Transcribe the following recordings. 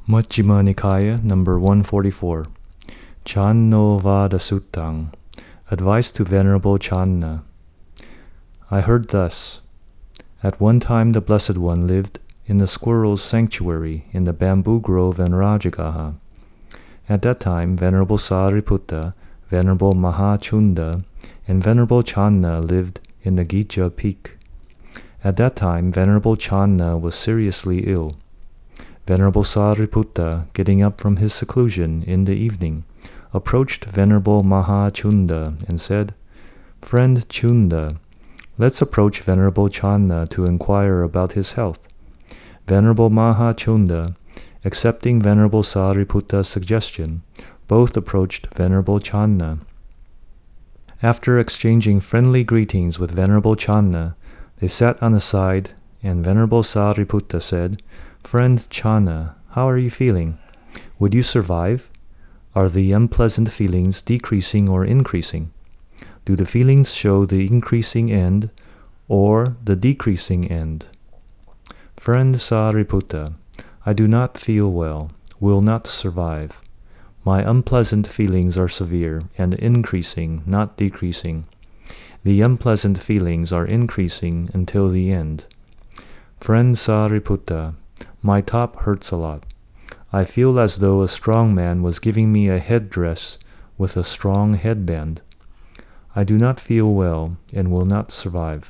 Majjhima Nikaya, number 144. Channo Vada Suttang. Advice to Venerable Channa. I heard thus. At one time the Blessed One lived in the squirrel's sanctuary in the bamboo grove in Rajagaha. At that time Venerable Sariputta, Venerable Mahachunda, and Venerable Channa lived in the Gija peak. At that time Venerable Channa was seriously ill. Venerable Sariputta, getting up from his seclusion in the evening, approached Venerable Mahachunda and said, "Friend Chunda, let's approach Venerable Channa to inquire about his health." Venerable Mahachunda, accepting Venerable Sariputta's suggestion, both approached Venerable Channa. After exchanging friendly greetings with Venerable Channa, they sat on the side, and Venerable Sariputta said, "Friend Channa, how are you feeling? Would you survive? Are the unpleasant feelings decreasing or increasing? Do the feelings show the increasing end or the decreasing end?" "Friend Sariputta, I do not feel well, will not survive. My unpleasant feelings are severe and increasing, not decreasing. The unpleasant feelings are increasing until the end." "Friend Sariputta, my top hurts a lot. I feel as though a strong man was giving me a headdress with a strong headband. I do not feel well and will not survive.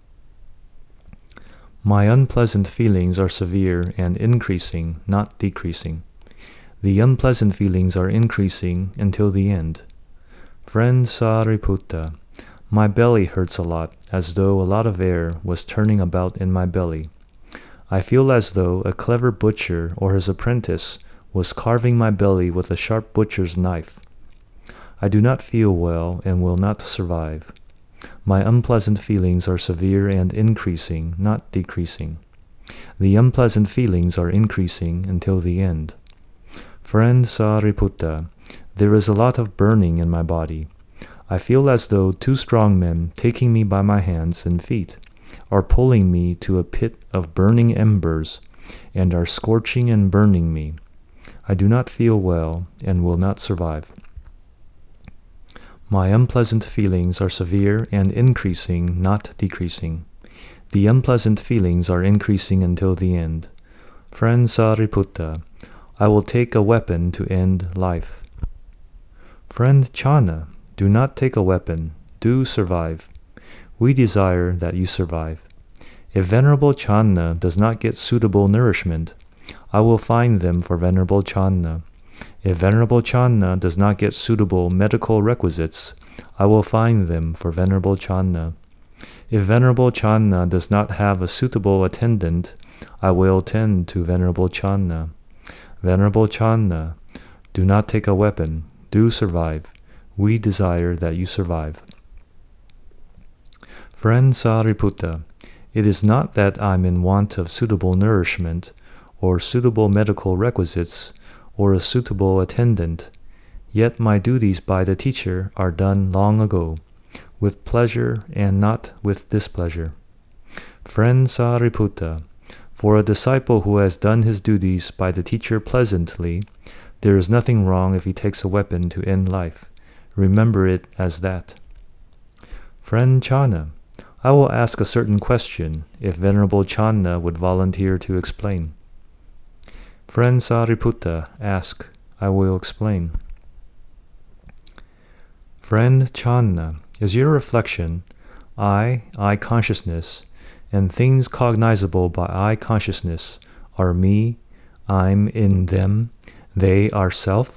My unpleasant feelings are severe and increasing, not decreasing. The unpleasant feelings are increasing until the end." "Friend Sariputta, my belly hurts a lot, as though a lot of air was turning about in my belly. I feel as though a clever butcher or his apprentice was carving my belly with a sharp butcher's knife. I do not feel well and will not survive. My unpleasant feelings are severe and increasing, not decreasing. The unpleasant feelings are increasing until the end." "Friend Sariputta, there is a lot of burning in my body. I feel as though two strong men taking me by my hands and feet are pulling me to a pit of burning embers and are scorching and burning me. I do not feel well and will not survive. My unpleasant feelings are severe and increasing, not decreasing. The unpleasant feelings are increasing until the end. Friend Sariputta, I will take a weapon to end life." "Friend Channa, do not take a weapon. Do survive. We desire that you survive. If Venerable Channa does not get suitable nourishment, I will find them for Venerable Channa. If Venerable Channa does not get suitable medical requisites, I will find them for Venerable Channa. If Venerable Channa does not have a suitable attendant, I will tend to Venerable Channa. Venerable Channa, do not take a weapon. Do survive. We desire that you survive." "Friend Sariputta, it is not that I am in want of suitable nourishment, or suitable medical requisites, or a suitable attendant. Yet my duties by the teacher are done long ago, with pleasure and not with displeasure. Friend Sariputta, for a disciple who has done his duties by the teacher pleasantly, there is nothing wrong if he takes a weapon to end life. Remember it as that." "Friend Channa, I will ask a certain question if Venerable Channa would volunteer to explain." "Friend Sariputta, ask. I will explain." "Friend Channa, is your reflection, I consciousness, and things cognizable by I consciousness are me, I'm in them, they are self?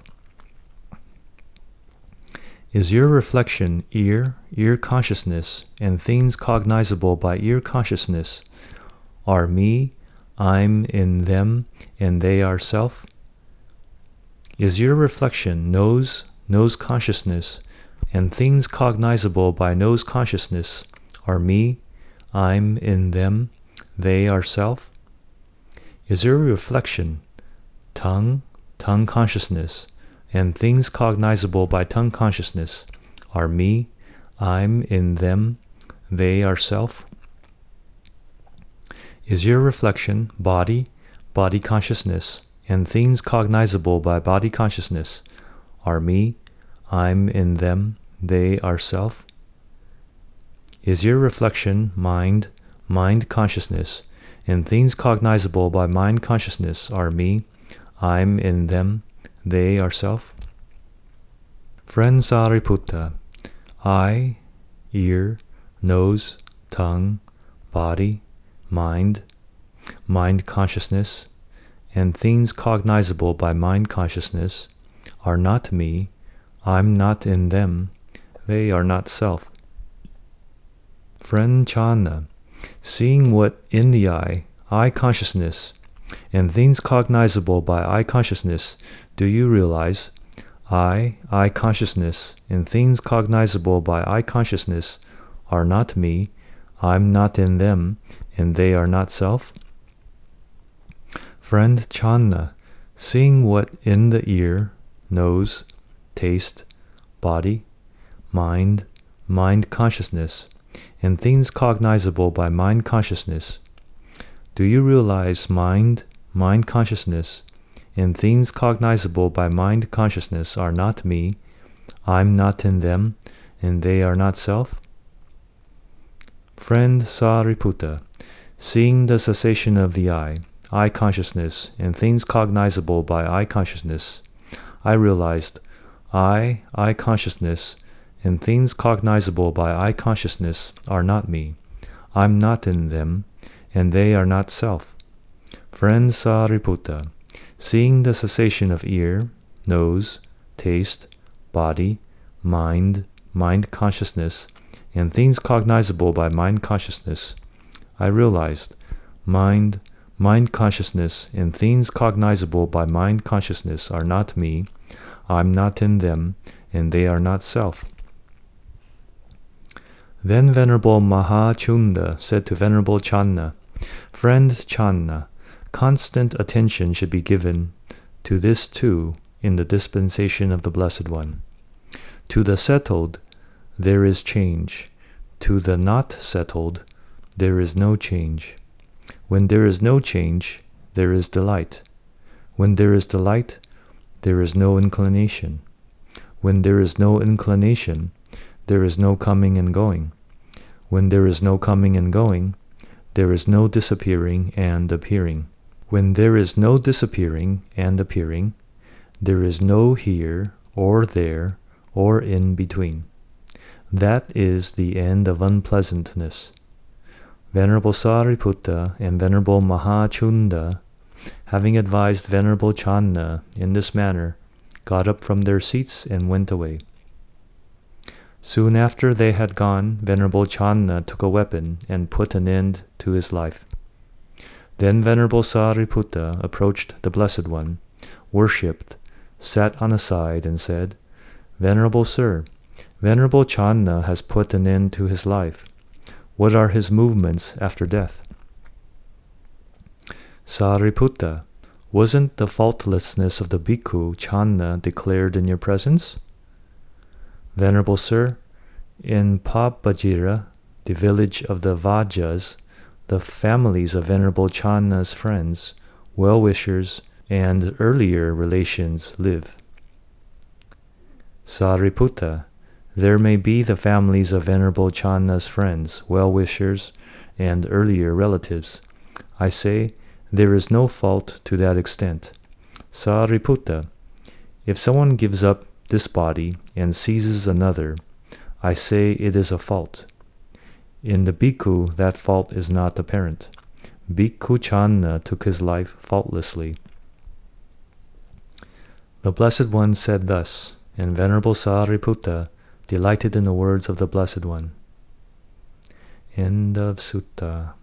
Is your reflection ear consciousness, and things cognizable by ear consciousness are me, I'm in them, and they are self? Is your reflection nose consciousness, and things cognizable by nose consciousness are me, I'm in them, they are self? Is your reflection tongue consciousness, and things cognizable by tongue consciousness are me, I'm in them, they are self? Is your reflection body consciousness, and things cognizable by body consciousness are me, I'm in them, they are self? Is your reflection mind, mind consciousness, and things cognizable by mind consciousness are me, I'm in them, they are self? Friend Sariputta, eye, ear, nose, tongue, body, mind, mind consciousness, and things cognizable by mind consciousness are not me, I'm not in them, they are not self. Friend Channa, seeing what in the eye consciousness, and things cognizable by eye consciousness, do you realize eye consciousness, and things cognizable by eye consciousness are not me, I'm not in them, and they are not self? Friend Channa, seeing what in the ear, nose, taste, body, mind, mind consciousness, and things cognizable by mind consciousness, do you realize mind, mind consciousness, and things cognizable by mind consciousness are not me, I'm not in them, and they are not self? Friend Sariputta, seeing the cessation of the eye consciousness, and things cognizable by eye consciousness, I realized eye consciousness, and things cognizable by eye consciousness are not me, I'm not in them, and they are not self. Friend Sariputta, seeing the cessation of ear, nose, taste, body, mind, mind consciousness, and things cognizable by mind consciousness, I realized mind, mind consciousness, and things cognizable by mind consciousness are not me, I'm not in them, and they are not self. Then Venerable Mahachunda said to Venerable Channa, Friend Channa, constant attention should be given to this too in the dispensation of the Blessed One. To the settled, there is change. To the not settled, there is no change. When there is no change, there is delight. When there is delight, there is no inclination. When there is no inclination, there is no coming and going. When there is no coming and going, there is no disappearing and appearing. When there is no disappearing and appearing, there is no here or there or in between. That is the end of unpleasantness. Venerable Sariputta and Venerable Mahachunda, having advised Venerable Channa in this manner, got up from their seats and went away. Soon after they had gone, Venerable Channa took a weapon and put an end to his life. Then Venerable Sariputta approached the Blessed One, worshipped, sat on a side, and said, Venerable Sir, Venerable Channa has put an end to his life. What are his movements after death? Sariputta, wasn't the faultlessness of the bhikkhu Channa declared in your presence? Venerable Sir, in Pabajira, the village of the Vajas, the families of Venerable Channa's friends, well-wishers, and earlier relations live. Sariputta, there may be the families of Venerable Channa's friends, well-wishers, and earlier relatives. I say, there is no fault to that extent. Sariputta, if someone gives up this body and seizes another, I say it is a fault. In the bhikkhu, that fault is not apparent. Bhikkhu Channa took his life faultlessly. The Blessed One said thus, and Venerable Sariputta delighted in the words of the Blessed One. End of Sutta.